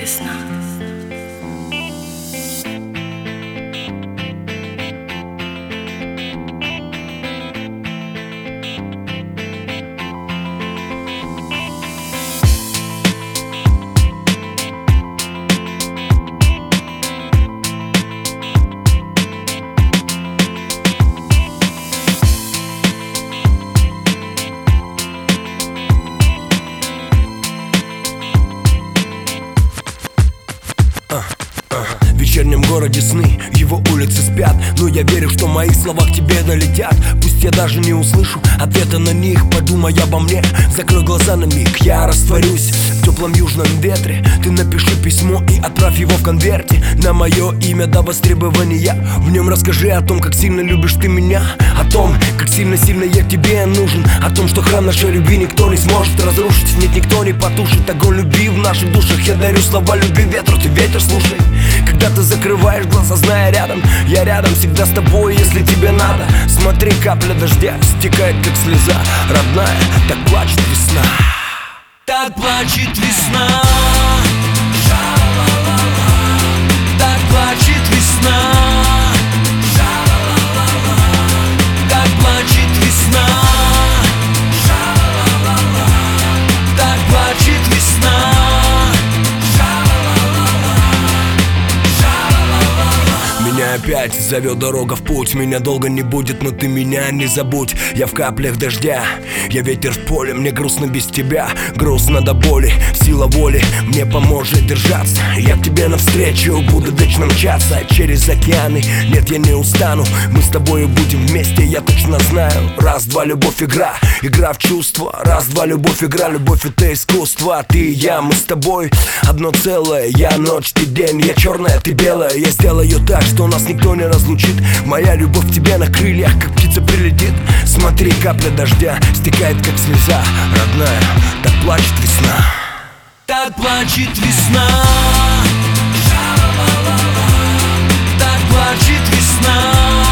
весна. В вечернем городе сны, его улицы спят, но я верю, что мои слова к тебе долетят. Пусть я даже не услышу ответа на них, подумай обо мне, закрой глаза на миг. Я растворюсь в теплом южном ветре. Ты напиши письмо и отправь его в конверте на мое имя до востребования. В нем расскажи о том, как сильно любишь ты меня, о том, как сильно-сильно я тебе нужен, о том, что храм нашей любви никто не сможет разрушить. Нет, никто не потушит огонь любви в наших душах. Я дарю слова любви ветру, ты ветер слушай. Когда ты закрываешь глаза, зная рядом, я рядом всегда с тобой, если тебе надо. Смотри, капля дождя стекает, как слеза. Родная, так плачет весна. Так плачет весна. Так плачет весна. Так плачет весна. Так плачет весна. Меня опять зовет дорога в путь. Меня долго не будет, но ты меня не забудь. Я в каплях дождя, я ветер в поле. Мне грустно без тебя, грустно до боли. Сила воли мне поможет держаться. Я к тебе навстречу буду вечно мчаться через океаны. Нет, я не устану, мы с тобой будем вместе, я точно знаю. Раз-два, любовь, игра, игра в чувства. Раз-два, любовь, игра, любовь — это искусство. Ты и я, мы с тобой одно целое. Я ночь, ты день, я черная, ты белая. Я сделаю так, что нас никто не разлучит. Моя любовь к тебе на крыльях, как птица прилетит. Смотри, капля дождя стекает, как слеза. Родная, так плачет весна. Так плачет весна. Так плачет весна.